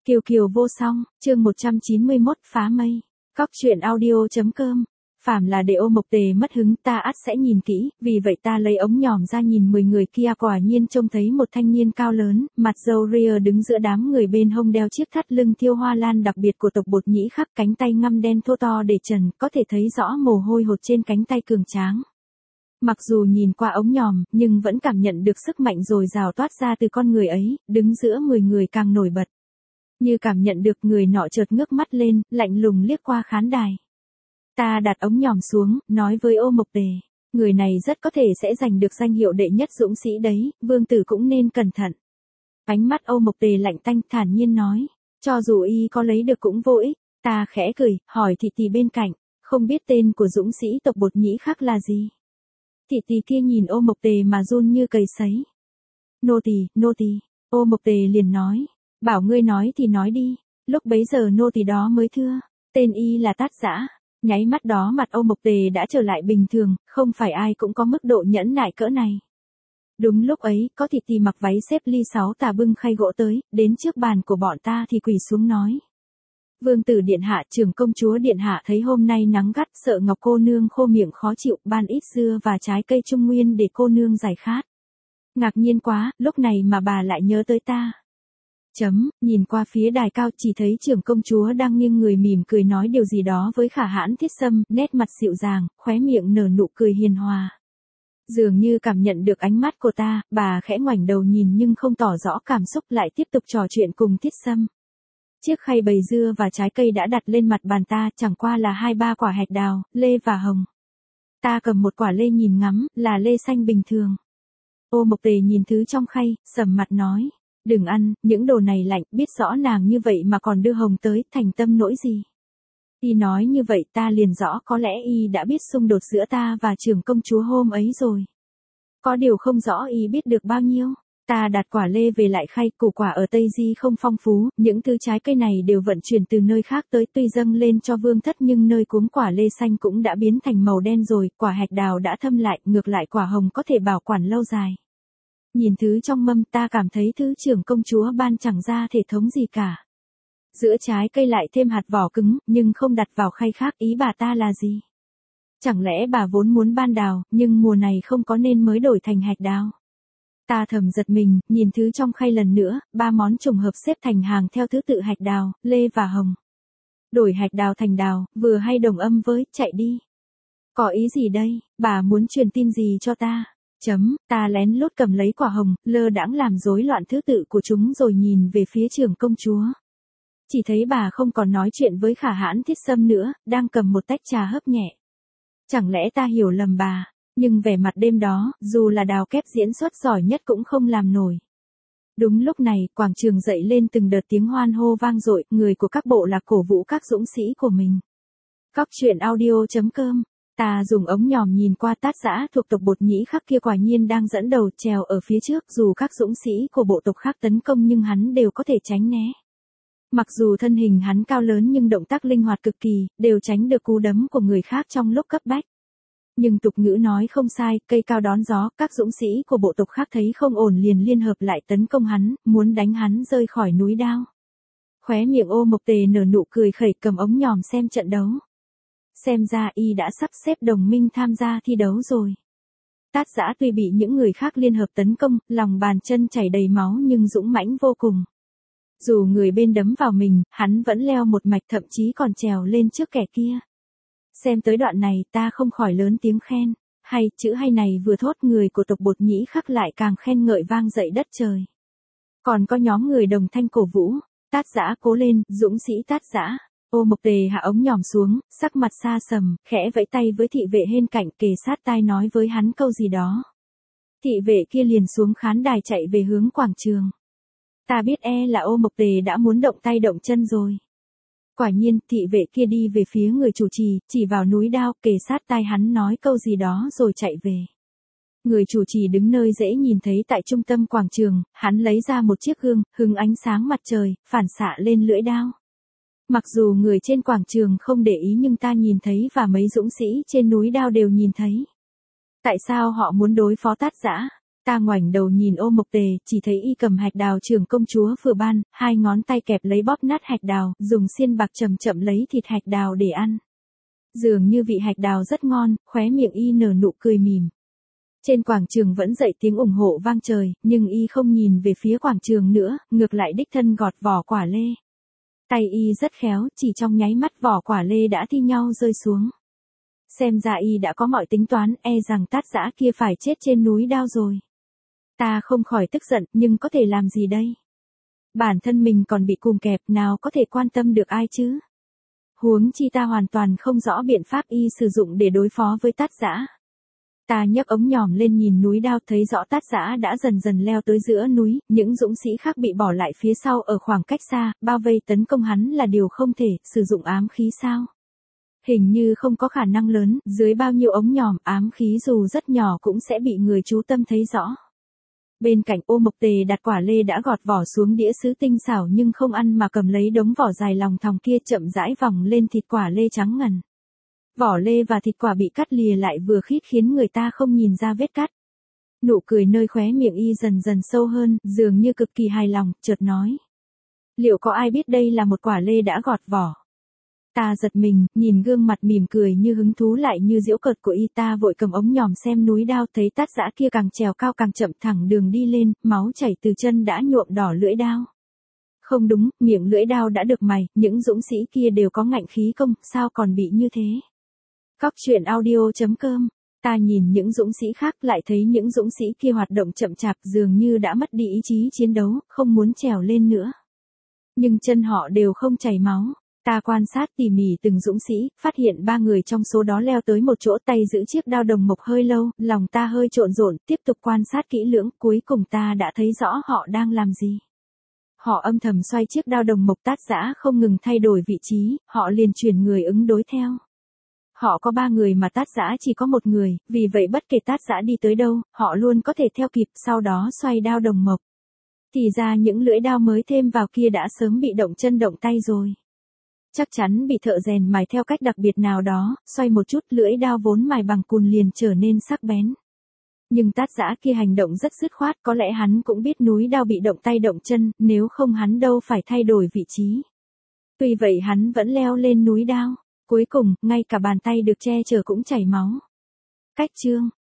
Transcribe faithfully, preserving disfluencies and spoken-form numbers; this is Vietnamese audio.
Kiều Kiều vô song, chương một trăm chín mươi mốt phá mây. Cóc truyện audio.com. Phàm là để Ô Mộc Tề mất hứng ta ắt sẽ nhìn kỹ, vì vậy ta lấy ống nhòm ra nhìn mười người kia, quả nhiên trông thấy một thanh niên cao lớn, mặt râu ria đứng giữa đám người, bên hông đeo chiếc thắt lưng thiêu hoa lan đặc biệt của tộc Bột Nhĩ Khắc, cánh tay ngăm đen thô to để trần, có thể thấy rõ mồ hôi hột trên cánh tay cường tráng. Mặc dù nhìn qua ống nhòm, nhưng vẫn cảm nhận được sức mạnh dồi dào toát ra từ con người ấy, đứng giữa mười người càng nổi bật. Như cảm nhận được, người nọ chợt ngước mắt lên, lạnh lùng liếc qua khán đài. Ta đặt ống nhòm xuống, nói với Ô Mộc Tề, người này rất có thể sẽ giành được danh hiệu đệ nhất dũng sĩ đấy, vương tử cũng nên cẩn thận. Ánh mắt Ô Mộc Tề lạnh tanh, thản nhiên nói, cho dù y có lấy được cũng vô ích. Ta khẽ cười, hỏi thị tỳ bên cạnh, không biết tên của dũng sĩ tộc Bột Nhĩ Khắc là gì? Thị tỳ kia nhìn Ô Mộc Tề mà run như cầy sấy. Nô tỳ, nô tỳ. Ô Mộc Tề liền nói, bảo ngươi nói thì nói đi. Lúc bấy giờ nô tỳ đó mới thưa, tên y là Tát Dã. Nháy mắt đó mặt Ô Mộc Tề đã trở lại bình thường, không phải ai cũng có mức độ nhẫn nại cỡ này. Đúng lúc ấy, có thị tỳ mặc váy xếp ly sáu tà bưng khay gỗ tới, đến trước bàn của bọn ta thì quỳ xuống nói. Vương tử điện hạ, trưởng công chúa điện hạ thấy hôm nay nắng gắt, sợ Ngọc cô nương khô miệng khó chịu, ban ít dưa và trái cây trung nguyên để cô nương giải khát. Ngạc nhiên quá, lúc này mà bà lại nhớ tới ta. Chấm, nhìn qua phía đài cao chỉ thấy trưởng công chúa đang nghiêng người mỉm cười nói điều gì đó với Khả Hãn Thiết Sâm, nét mặt dịu dàng, khóe miệng nở nụ cười hiền hòa. Dường như cảm nhận được ánh mắt của ta, bà khẽ ngoảnh đầu nhìn nhưng không tỏ rõ cảm xúc, lại tiếp tục trò chuyện cùng Thiết Sâm. Chiếc khay bày dưa và trái cây đã đặt lên mặt bàn ta, chẳng qua là hai ba quả hạch đào, lê và hồng. Ta cầm một quả lê nhìn ngắm, là lê xanh bình thường. Ô Mộc Tề nhìn thứ trong khay, sầm mặt nói, đừng ăn, những đồ này lạnh, biết rõ nàng như vậy mà còn đưa hồng tới, thành tâm nỗi gì. Y nói như vậy ta liền rõ có lẽ y đã biết xung đột giữa ta và trưởng công chúa hôm ấy rồi. Có điều không rõ y biết được bao nhiêu. Ta đặt quả lê về lại khay, củ quả ở Tây Di không phong phú, những thứ trái cây này đều vận chuyển từ nơi khác tới, tuy dâng lên cho vương thất nhưng nơi cuống quả lê xanh cũng đã biến thành màu đen rồi, quả hạch đào đã thâm lại, ngược lại quả hồng có thể bảo quản lâu dài. Nhìn thứ trong mâm ta cảm thấy thứ trưởng công chúa ban chẳng ra thể thống gì cả. Giữa trái cây lại thêm hạt vỏ cứng, nhưng không đặt vào khay khác, ý bà ta là gì? Chẳng lẽ bà vốn muốn ban đào, nhưng mùa này không có nên mới đổi thành hạch đào? Ta thầm giật mình, nhìn thứ trong khay lần nữa, ba món trùng hợp xếp thành hàng theo thứ tự hạch đào, lê và hồng. Đổi hạch đào thành đào, vừa hay đồng âm với, chạy đi. Có ý gì đây, bà muốn truyền tin gì cho ta? Chấm, ta lén lút cầm lấy quả hồng, lơ đãng làm rối loạn thứ tự của chúng rồi nhìn về phía trưởng công chúa. Chỉ thấy bà không còn nói chuyện với Khả Hãn Thiết Sâm nữa, đang cầm một tách trà hấp nhẹ. Chẳng lẽ ta hiểu lầm bà? Nhưng vẻ mặt đêm đó, dù là đào kép diễn xuất giỏi nhất cũng không làm nổi. Đúng lúc này, quảng trường dậy lên từng đợt tiếng hoan hô vang dội, người của các bộ lạc cổ vũ các dũng sĩ của mình. Cóc truyện audio.com. Ta dùng ống nhòm nhìn qua Tát Dã thuộc tộc Bột Nhĩ Khắc kia, quả nhiên đang dẫn đầu trèo ở phía trước, dù các dũng sĩ của bộ tộc khác tấn công nhưng hắn đều có thể tránh né. Mặc dù thân hình hắn cao lớn nhưng động tác linh hoạt cực kỳ, đều tránh được cú đấm của người khác trong lúc cấp bách. Nhưng tục ngữ nói không sai, cây cao đón gió, các dũng sĩ của bộ tộc khác thấy không ổn liền liên hợp lại tấn công hắn, muốn đánh hắn rơi khỏi núi đao. Khóe miệng Ô Mộc Tề nở nụ cười khẩy, cầm ống nhòm xem trận đấu. Xem ra y đã sắp xếp đồng minh tham gia thi đấu rồi. Tát Dã tuy bị những người khác liên hợp tấn công, lòng bàn chân chảy đầy máu nhưng dũng mãnh vô cùng. Dù người bên đấm vào mình, hắn vẫn leo một mạch, thậm chí còn trèo lên trước kẻ kia. Xem tới đoạn này ta không khỏi lớn tiếng khen, hay, chữ hay này vừa thốt người của tộc Bột Nhĩ Khắc lại càng khen ngợi vang dậy đất trời. Còn có nhóm người đồng thanh cổ vũ, Tát Dã cố lên, dũng sĩ Tát Dã. Ô Mộc Tề hạ ống nhòm xuống, sắc mặt xa sầm, khẽ vẫy tay với thị vệ bên cạnh, kề sát tai nói với hắn câu gì đó. Thị vệ kia liền xuống khán đài chạy về hướng quảng trường. Ta biết e là Ô Mộc Tề đã muốn động tay động chân rồi. Quả nhiên, thị vệ kia đi về phía người chủ trì, chỉ vào núi đao, kề sát tai hắn nói câu gì đó rồi chạy về. Người chủ trì đứng nơi dễ nhìn thấy tại trung tâm quảng trường, hắn lấy ra một chiếc gương, hứng ánh sáng mặt trời, phản xạ lên lưỡi đao. Mặc dù người trên quảng trường không để ý nhưng ta nhìn thấy và mấy dũng sĩ trên núi đao đều nhìn thấy. Tại sao họ muốn đối phó Tát Dã? Ta ngoảnh đầu nhìn Ô Mộc Tề, chỉ thấy y cầm hạch đào trưởng công chúa vừa ban, hai ngón tay kẹp lấy bóp nát hạch đào, dùng xiên bạc chậm chậm lấy thịt hạch đào để ăn. Dường như vị hạch đào rất ngon, khóe miệng y nở nụ cười mỉm. Trên quảng trường vẫn dậy tiếng ủng hộ vang trời, nhưng y không nhìn về phía quảng trường nữa, ngược lại đích thân gọt vỏ quả lê. Tay y rất khéo, chỉ trong nháy mắt vỏ quả lê đã thi nhau rơi xuống. Xem ra y đã có mọi tính toán, e rằng Tát Dã kia phải chết trên núi Đao rồi. Ta không khỏi tức giận, nhưng có thể làm gì đây? Bản thân mình còn bị cùm kẹp, nào có thể quan tâm được ai chứ? Huống chi ta hoàn toàn không rõ biện pháp y sử dụng để đối phó với Tát Dã. Ta nhấc ống nhòm lên nhìn núi Đao, thấy rõ Tát Dã đã dần dần leo tới giữa núi, những dũng sĩ khác bị bỏ lại phía sau ở khoảng cách xa, bao vây tấn công hắn là điều không thể, sử dụng ám khí sao? Hình như không có khả năng lớn, dưới bao nhiêu ống nhòm, ám khí dù rất nhỏ cũng sẽ bị người chú tâm thấy rõ. Bên cạnh Ô Mộc Tề đặt quả lê đã gọt vỏ xuống đĩa sứ tinh xảo nhưng không ăn mà cầm lấy đống vỏ dài lòng thòng kia chậm rãi vòng lên thịt quả lê trắng ngần. Vỏ lê và thịt quả bị cắt lìa lại vừa khít khiến người ta không nhìn ra vết cắt. Nụ cười nơi khóe miệng y dần dần sâu hơn, dường như cực kỳ hài lòng, chợt nói. Liệu có ai biết đây là một quả lê đã gọt vỏ? Ta giật mình, nhìn gương mặt mỉm cười như hứng thú lại như giễu cợt của y, ta vội cầm ống nhòm xem núi Đao, thấy Tát Dã kia càng trèo cao càng chậm thẳng đường đi lên, máu chảy từ chân đã nhuộm đỏ lưỡi đao. Không đúng, miệng lưỡi đao đã được mài, những dũng sĩ kia đều có ngạnh khí công, sao còn bị như thế? Cóc truyện audio chấm com. Ta nhìn những dũng sĩ khác lại thấy những dũng sĩ kia hoạt động chậm chạp, dường như đã mất đi ý chí chiến đấu, không muốn trèo lên nữa. Nhưng chân họ đều không chảy máu. Ta quan sát tỉ mỉ từng dũng sĩ, phát hiện ba người trong số đó leo tới một chỗ, tay giữ chiếc đao đồng mộc hơi lâu, lòng ta hơi trộn rộn, tiếp tục quan sát kỹ lưỡng, cuối cùng ta đã thấy rõ họ đang làm gì. Họ âm thầm xoay chiếc đao đồng mộc, Tát Dã không ngừng thay đổi vị trí, họ liền chuyển người ứng đối theo. Họ có ba người mà Tát Dã chỉ có một người, vì vậy bất kể Tát Dã đi tới đâu, họ luôn có thể theo kịp, sau đó xoay đao đồng mộc. Thì ra những lưỡi đao mới thêm vào kia đã sớm bị động chân động tay rồi. Chắc chắn bị thợ rèn mài theo cách đặc biệt nào đó, xoay một chút lưỡi đao vốn mài bằng cùn liền trở nên sắc bén. Nhưng Tát Dã kia hành động rất dứt khoát, có lẽ hắn cũng biết núi Đao bị động tay động chân, nếu không hắn đâu phải thay đổi vị trí. Tuy vậy hắn vẫn leo lên núi Đao, cuối cùng, ngay cả bàn tay được che chở cũng chảy máu. Cách chương